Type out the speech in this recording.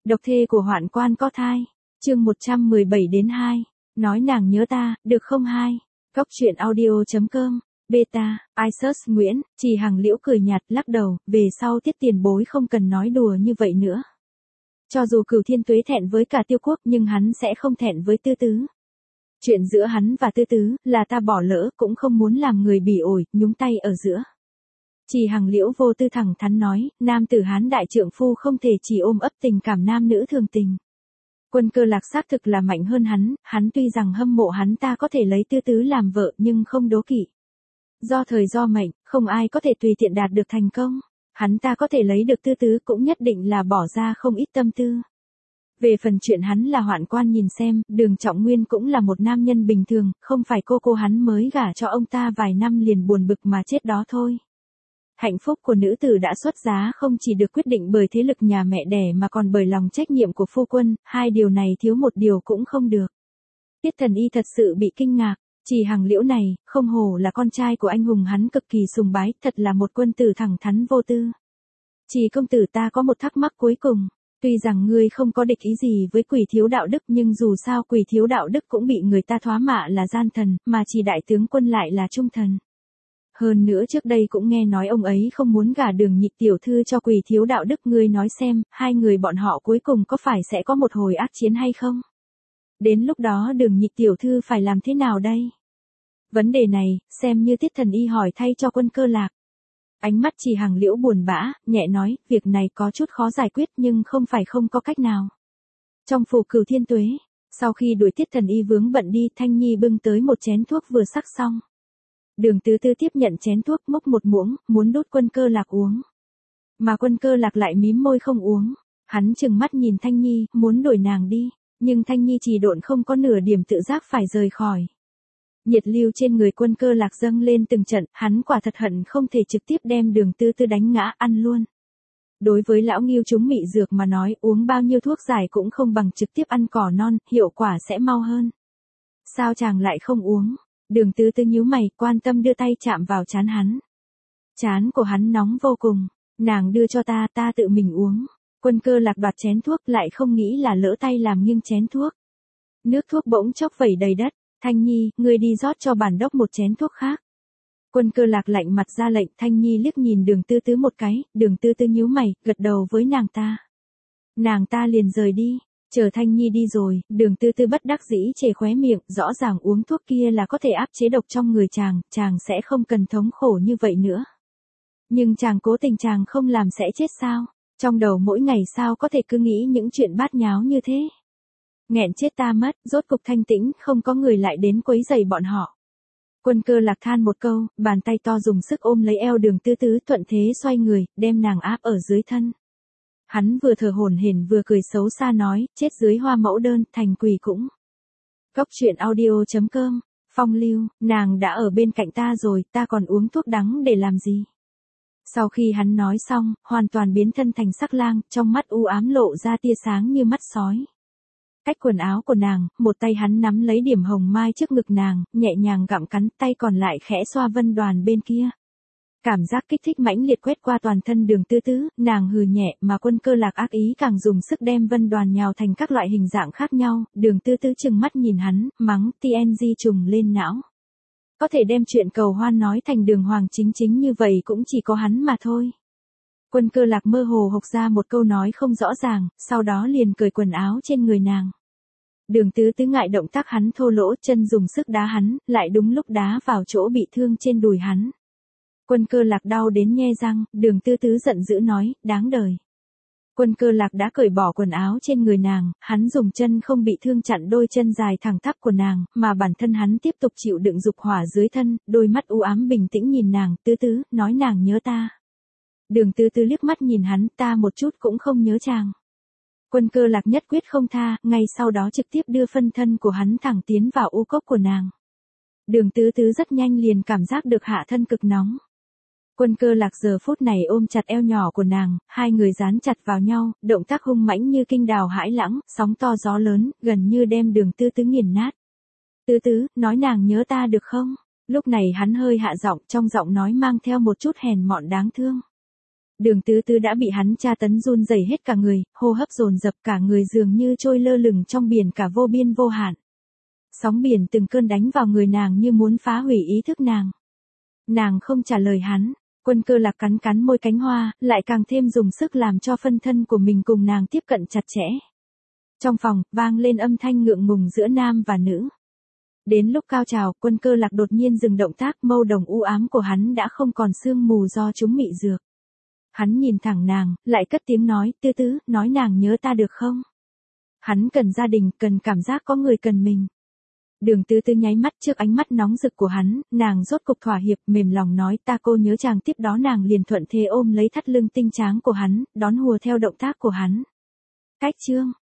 Độc thê của hoạn quan có thai. Chương 117-2. Nói nàng nhớ ta, được không hai? Cóc truyện audio.com. Beta, Isus Nguyễn, Trì Hằng Liễu cười nhạt lắc đầu, về sau Tiết tiền bối không cần nói đùa như vậy nữa. Cho dù Cửu Thiên Tuế thẹn với cả Tiêu Quốc nhưng hắn sẽ không thẹn với Tư Tứ. Chuyện giữa hắn và Tư Tứ là ta bỏ lỡ, cũng không muốn làm người bỉ ổi, nhúng tay ở giữa. Trì Hằng Liễu vô tư thẳng thắn nói, nam tử Hán đại trượng phu không thể chỉ ôm ấp tình cảm nam nữ thường tình. Quân Cơ Lạc xác thực là mạnh hơn hắn tuy rằng hâm mộ hắn ta có thể lấy Tư Tứ làm vợ nhưng không đố kỵ. Do thời do mệnh, không ai có thể tùy tiện đạt được thành công. Hắn ta có thể lấy được Tư Tứ cũng nhất định là bỏ ra không ít tâm tư. Về phần chuyện hắn là hoạn quan nhìn xem, Đường Trọng Nguyên cũng là một nam nhân bình thường, không phải cô hắn mới gả cho ông ta vài năm liền buồn bực mà chết đó thôi. Hạnh phúc của nữ tử đã xuất giá không chỉ được quyết định bởi thế lực nhà mẹ đẻ mà còn bởi lòng trách nhiệm của phu quân, hai điều này thiếu một điều cũng không được. Tiết Thần Y thật sự bị kinh ngạc, Trì Hằng Liễu này, không hổ là con trai của anh hùng hắn cực kỳ sùng bái, thật là một quân tử thẳng thắn vô tư. Trì công tử ta có một thắc mắc cuối cùng, tuy rằng ngươi không có địch ý gì với Quỷ thiếu đạo đức nhưng dù sao Quỷ thiếu đạo đức cũng bị người ta thoá mạ là gian thần, mà Trì đại tướng quân lại là trung thần. Hơn nữa trước đây cũng nghe nói ông ấy không muốn gả Đường Nhị tiểu thư cho Quỷ thiếu đạo đức, ngươi nói xem, hai người bọn họ cuối cùng có phải sẽ có một hồi ác chiến hay không? Đến lúc đó Đường Nhị tiểu thư phải làm thế nào đây? Vấn đề này, xem như Tiết Thần Y hỏi thay cho Quân Cơ Lạc. Ánh mắt Trì Hằng Liễu buồn bã, nhẹ nói, việc này có chút khó giải quyết nhưng không phải không có cách nào. Trong phủ Cửu Thiên Tuế, sau khi đuổi Tiết Thần Y vướng bận đi, Thanh Nhi bưng tới một chén thuốc vừa sắc xong. Đường Tứ Tư tiếp nhận chén thuốc, múc một muỗng, muốn đút Quân Cơ Lạc uống. Mà Quân Cơ Lạc lại mím môi không uống. Hắn trừng mắt nhìn Thanh Nhi, muốn đuổi nàng đi, nhưng Thanh Nhi trì độn không có nửa điểm tự giác phải rời khỏi. Nhiệt lưu trên người Quân Cơ Lạc dâng lên từng trận, hắn quả thật hận không thể trực tiếp đem Đường Tư Tư đánh ngã ăn luôn. Đối với lão Ngưu chúng mị dược mà nói, uống bao nhiêu thuốc giải cũng không bằng trực tiếp ăn cỏ non, hiệu quả sẽ mau hơn. Sao chàng lại không uống? Đường Tư Tư nhíu mày, quan tâm đưa tay chạm vào trán hắn. Trán của hắn nóng vô cùng, nàng đưa cho ta, ta tự mình uống. Quân Cơ Lạc đoạt chén thuốc lại không nghĩ là lỡ tay làm nghiêng chén thuốc. Nước thuốc bỗng chốc vẩy đầy đất. Thanh Nhi, ngươi đi rót cho bản đốc một chén thuốc khác. Quân Cơ Lạc lạnh mặt ra lệnh, Thanh Nhi liếc nhìn Đường Tư Tư một cái, Đường Tư Tư nhíu mày, gật đầu với nàng ta. Nàng ta liền rời đi, chờ Thanh Nhi đi rồi, Đường Tư Tư bất đắc dĩ chề khóe miệng, rõ ràng uống thuốc kia là có thể áp chế độc trong người chàng sẽ không cần thống khổ như vậy nữa. Nhưng chàng cố tình chàng không làm sẽ chết sao? Trong đầu mỗi ngày sao có thể cứ nghĩ những chuyện bát nháo như thế? Nghẹn chết ta mất, rốt cục thanh tĩnh, không có người lại đến quấy rầy bọn họ. Quân Cơ Lạc than một câu, bàn tay to dùng sức ôm lấy eo Đường Tư Tư, thuận thế xoay người, đem nàng áp ở dưới thân. Hắn vừa thở hổn hển vừa cười xấu xa nói, chết dưới hoa mẫu đơn, thành quỷ cũng. Cóc truyện audio.com, Phong Lưu, nàng đã ở bên cạnh ta rồi, ta còn uống thuốc đắng để làm gì? Sau khi hắn nói xong, hoàn toàn biến thân thành sắc lang, trong mắt u ám lộ ra tia sáng như mắt sói. Cách quần áo của nàng, một tay hắn nắm lấy điểm hồng mai trước ngực nàng, nhẹ nhàng gặm cắn, tay còn lại khẽ xoa vân đoàn bên kia. Cảm giác kích thích mãnh liệt quét qua toàn thân Đường Tư Tư, nàng hừ nhẹ, mà Quân Cơ Lạc ác ý càng dùng sức đem vân đoàn nhào thành các loại hình dạng khác nhau. Đường Tư Tư trừng mắt nhìn hắn, mắng, TNG trùng lên não. Có thể đem chuyện cầu hoan nói thành đường hoàng chính như vậy cũng chỉ có hắn mà thôi. Quân Cơ Lạc mơ hồ hộc ra một câu nói không rõ ràng, sau đó liền cởi quần áo trên người nàng. Đường Tư Tư ngại động tác hắn thô lỗ, chân dùng sức đá hắn, lại đúng lúc đá vào chỗ bị thương trên đùi hắn. Quân Cơ Lạc đau đến nhe răng, Đường Tư Tư giận dữ nói, đáng đời. Quân Cơ Lạc đã cởi bỏ quần áo trên người nàng, hắn dùng chân không bị thương chặn đôi chân dài thẳng tắp của nàng, mà bản thân hắn tiếp tục chịu đựng dục hỏa dưới thân, đôi mắt u ám bình tĩnh nhìn nàng, Tư Tư, nói nàng nhớ ta. Đường Tư Tư liếc mắt nhìn hắn, ta một chút cũng không nhớ chàng. Quân Cơ Lạc nhất quyết không tha, ngay sau đó trực tiếp đưa phân thân của hắn thẳng tiến vào u cốc của nàng. Đường Tư Tư rất nhanh liền cảm giác được hạ thân cực nóng. Quân Cơ Lạc giờ phút này ôm chặt eo nhỏ của nàng, hai người dán chặt vào nhau, động tác hung mãnh như kinh đào hãi lãng, sóng to gió lớn, gần như đem Đường Tư Tư nghiền nát. Tư Tư, nói nàng nhớ ta được không? Lúc này hắn hơi hạ giọng, trong giọng nói mang theo một chút hèn mọn đáng thương. Đường Tứ Tứ đã bị hắn tra tấn run rẩy hết cả người, hô hấp dồn dập, cả người dường như trôi lơ lửng trong biển cả vô biên vô hạn. Sóng biển từng cơn đánh vào người nàng như muốn phá hủy ý thức nàng. Nàng không trả lời hắn, Quân Cơ Lạc cắn cắn môi cánh hoa, lại càng thêm dùng sức làm cho phân thân của mình cùng nàng tiếp cận chặt chẽ. Trong phòng, vang lên âm thanh ngượng ngùng giữa nam và nữ. Đến lúc cao trào, Quân Cơ Lạc đột nhiên dừng động tác, mâu đồng u ám của hắn đã không còn sương mù do chúng mị dược. Hắn nhìn thẳng nàng, lại cất tiếng nói, Tứ Tứ, nói nàng nhớ ta được không? Hắn cần gia đình, cần cảm giác có người cần mình. Đường Tứ Tứ nháy mắt trước ánh mắt nóng rực của hắn, nàng rốt cục thỏa hiệp, mềm lòng nói, ta cô nhớ chàng. Tiếp đó nàng liền thuận thế ôm lấy thắt lưng tinh tráng của hắn, đón hùa theo động tác của hắn. Cách chương